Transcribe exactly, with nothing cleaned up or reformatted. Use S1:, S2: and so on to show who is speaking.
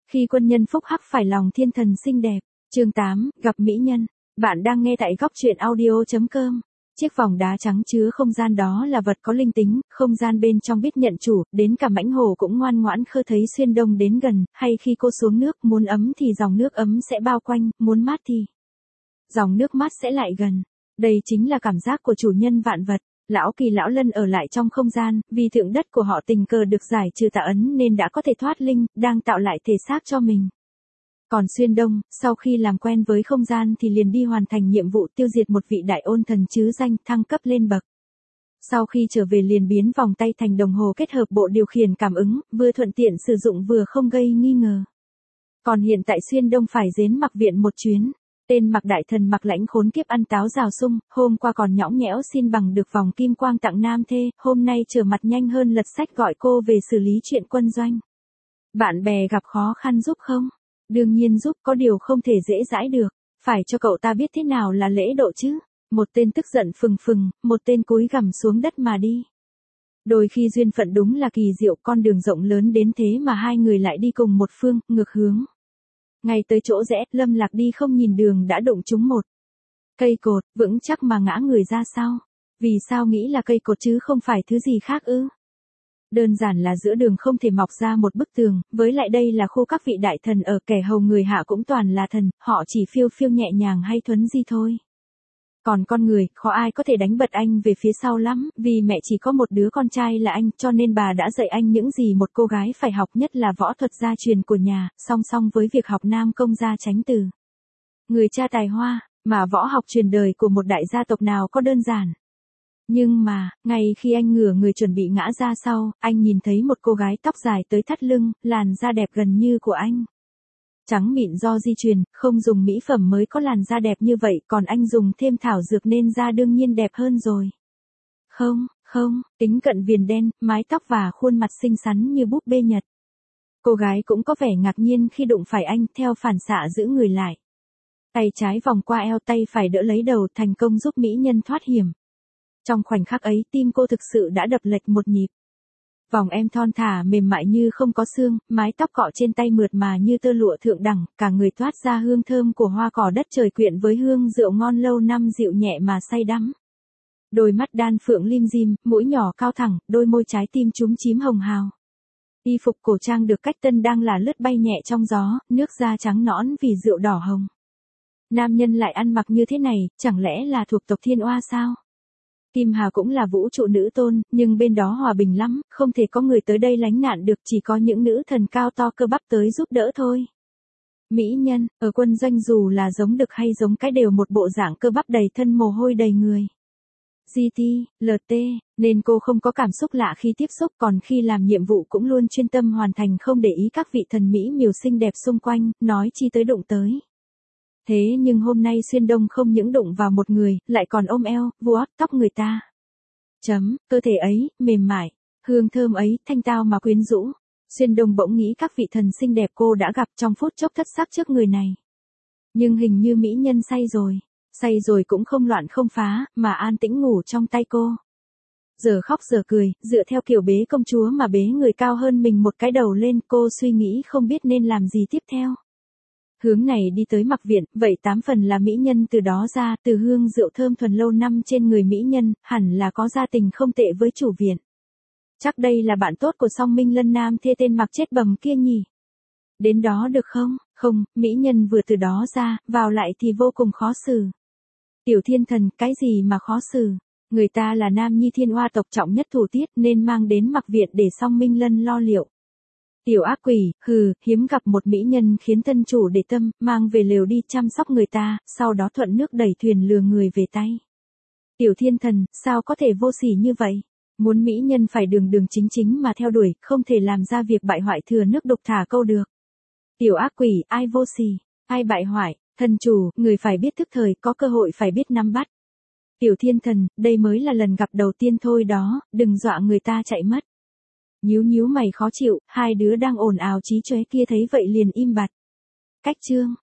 S1: Khi quân nhân phúc hắc phải lòng thiên thần xinh đẹp. Chương tám, gặp mỹ nhân. Bạn đang nghe tại góc truyện audio chấm com. Chiếc vòng đá trắng chứa không gian đó là vật có linh tính, không gian bên trong biết nhận chủ, đến cả mãnh hổ cũng ngoan ngoãn khơ thấy Xuyên Đông đến gần, hay khi cô xuống nước, muốn ấm thì dòng nước ấm sẽ bao quanh, muốn mát thì dòng nước mát sẽ lại gần. Đây chính là cảm giác của chủ nhân vạn vật. Lão Kỳ lão Lân ở lại trong không gian, vì thượng đất của họ tình cờ được giải trừ tà ấn nên đã có thể thoát linh, đang tạo lại thể xác cho mình. Còn Xuyên Đông, sau khi làm quen với không gian thì liền đi hoàn thành nhiệm vụ tiêu diệt một vị đại ôn thần chứ danh, thăng cấp lên bậc. Sau khi trở về liền biến vòng tay thành đồng hồ kết hợp bộ điều khiển cảm ứng, vừa thuận tiện sử dụng vừa không gây nghi ngờ. Còn hiện tại Xuyên Đông phải đến Mặc Viện một chuyến. Tên Mặc đại thần Mặc Lãnh khốn kiếp ăn táo rào sung, hôm qua còn nhõng nhẽo xin bằng được vòng kim quang tặng nam thê, hôm nay trở mặt nhanh hơn lật sách gọi cô về xử lý chuyện quân doanh. Bạn bè gặp khó khăn giúp không? Đương nhiên giúp, có điều không thể dễ dãi được, phải cho cậu ta biết thế nào là lễ độ chứ. Một tên tức giận phừng phừng, một tên cúi gằm xuống đất mà đi. Đôi khi duyên phận đúng là kỳ diệu, con đường rộng lớn đến thế mà hai người lại đi cùng một phương, ngược hướng. Ngay tới chỗ rẽ, Lâm Lạc đi không nhìn đường đã đụng trúng một cây cột, vững chắc mà ngã người ra sau. Vì sao nghĩ là cây cột chứ không phải thứ gì khác ư? Đơn giản là giữa đường không thể mọc ra một bức tường, với lại đây là khu các vị đại thần ở, kẻ hầu người hạ cũng toàn là thần, họ chỉ phiêu phiêu nhẹ nhàng hay thuấn di thôi. Còn con người, khó ai có thể đánh bật anh về phía sau lắm, vì mẹ chỉ có một đứa con trai là anh, cho nên bà đã dạy anh những gì một cô gái phải học, nhất là võ thuật gia truyền của nhà, song song với việc học nam công gia tránh từ. Người cha tài hoa, mà võ học truyền đời của một đại gia tộc nào có đơn giản. Nhưng mà, ngay khi anh ngửa người chuẩn bị ngã ra sau, anh nhìn thấy một cô gái tóc dài tới thắt lưng, làn da đẹp gần như của anh. Trắng mịn do di truyền, không dùng mỹ phẩm mới có làn da đẹp như vậy, còn anh dùng thêm thảo dược nên da đương nhiên đẹp hơn rồi. Không, không, kính cận viền đen, mái tóc và khuôn mặt xinh xắn như búp bê Nhật. Cô gái cũng có vẻ ngạc nhiên khi đụng phải anh, theo phản xạ giữ người lại. Tay trái vòng qua eo, tay phải đỡ lấy đầu, thành công giúp mỹ nhân thoát hiểm. Trong khoảnh khắc ấy, tim cô thực sự đã đập lệch một nhịp. Vòng em thon thả mềm mại như không có xương, mái tóc cọ trên tay mượt mà như tơ lụa thượng đẳng, cả người toát ra hương thơm của hoa cỏ đất trời quyện với hương rượu ngon lâu năm dịu nhẹ mà say đắm. Đôi mắt đan phượng lim dim, mũi nhỏ cao thẳng, đôi môi trái tim chúm chím hồng hào. Y phục cổ trang được cách tân đang là lướt bay nhẹ trong gió, nước da trắng nõn vì rượu đỏ hồng. Nam nhân lại ăn mặc như thế này, chẳng lẽ là thuộc tộc Thiên Oa sao? Kim Hà cũng là vũ trụ nữ tôn, nhưng bên đó hòa bình lắm, không thể có người tới đây lánh nạn được, chỉ có những nữ thần cao to cơ bắp tới giúp đỡ thôi. Mỹ nhân, ở quân doanh dù là giống đực hay giống cái đều một bộ dạng cơ bắp đầy thân mồ hôi đầy người. giê tê, lờ tê, nên cô không có cảm xúc lạ khi tiếp xúc, còn khi làm nhiệm vụ cũng luôn chuyên tâm hoàn thành, không để ý các vị thần Mỹ miều xinh đẹp xung quanh, nói chi tới đụng tới. Thế nhưng hôm nay Xuyên Đông không những đụng vào một người, lại còn ôm eo, vuốt tóc người ta. Chấm, cơ thể ấy, mềm mại, hương thơm ấy, thanh tao mà quyến rũ. Xuyên Đông bỗng nghĩ các vị thần xinh đẹp cô đã gặp trong phút chốc thất sắc trước người này. Nhưng hình như mỹ nhân say rồi, say rồi cũng không loạn không phá, mà an tĩnh ngủ trong tay cô. Giờ khóc giờ cười, dựa theo kiểu bế công chúa mà bế người cao hơn mình một cái đầu lên, cô suy nghĩ không biết nên làm gì tiếp theo. Hướng này đi tới Mặc Viện, vậy tám phần là mỹ nhân từ đó ra, từ hương rượu thơm thuần lâu năm trên người mỹ nhân, hẳn là có gia tình không tệ với chủ viện. Chắc đây là bạn tốt của Song Minh Lân nam thê tên Mặc chết bầm kia nhỉ? Đến đó được không? Không, mỹ nhân vừa từ đó ra, vào lại thì vô cùng khó xử. Tiểu Thiên Thần, cái gì mà khó xử? Người ta là nam nhi Thiên Oa tộc trọng nhất thủ tiết nên mang đến Mặc Viện để Song Minh Lân lo liệu. Tiểu ác quỷ, hừ, hiếm gặp một mỹ nhân khiến thân chủ để tâm, mang về lều đi chăm sóc người ta, sau đó thuận nước đẩy thuyền lừa người về tay. Tiểu Thiên Thần, sao có thể vô sỉ như vậy? Muốn mỹ nhân phải đường đường chính chính mà theo đuổi, không thể làm ra việc bại hoại thừa nước đục thả câu được. Tiểu ác quỷ, ai vô sỉ, ai bại hoại, thân chủ, người phải biết thức thời, có cơ hội phải biết nắm bắt. Tiểu Thiên Thần, đây mới là lần gặp đầu tiên thôi đó, đừng dọa người ta chạy mất. Nhíu nhíu mày khó chịu, hai đứa đang ồn ào chí chóe kia thấy vậy liền im bặt. Cách chương,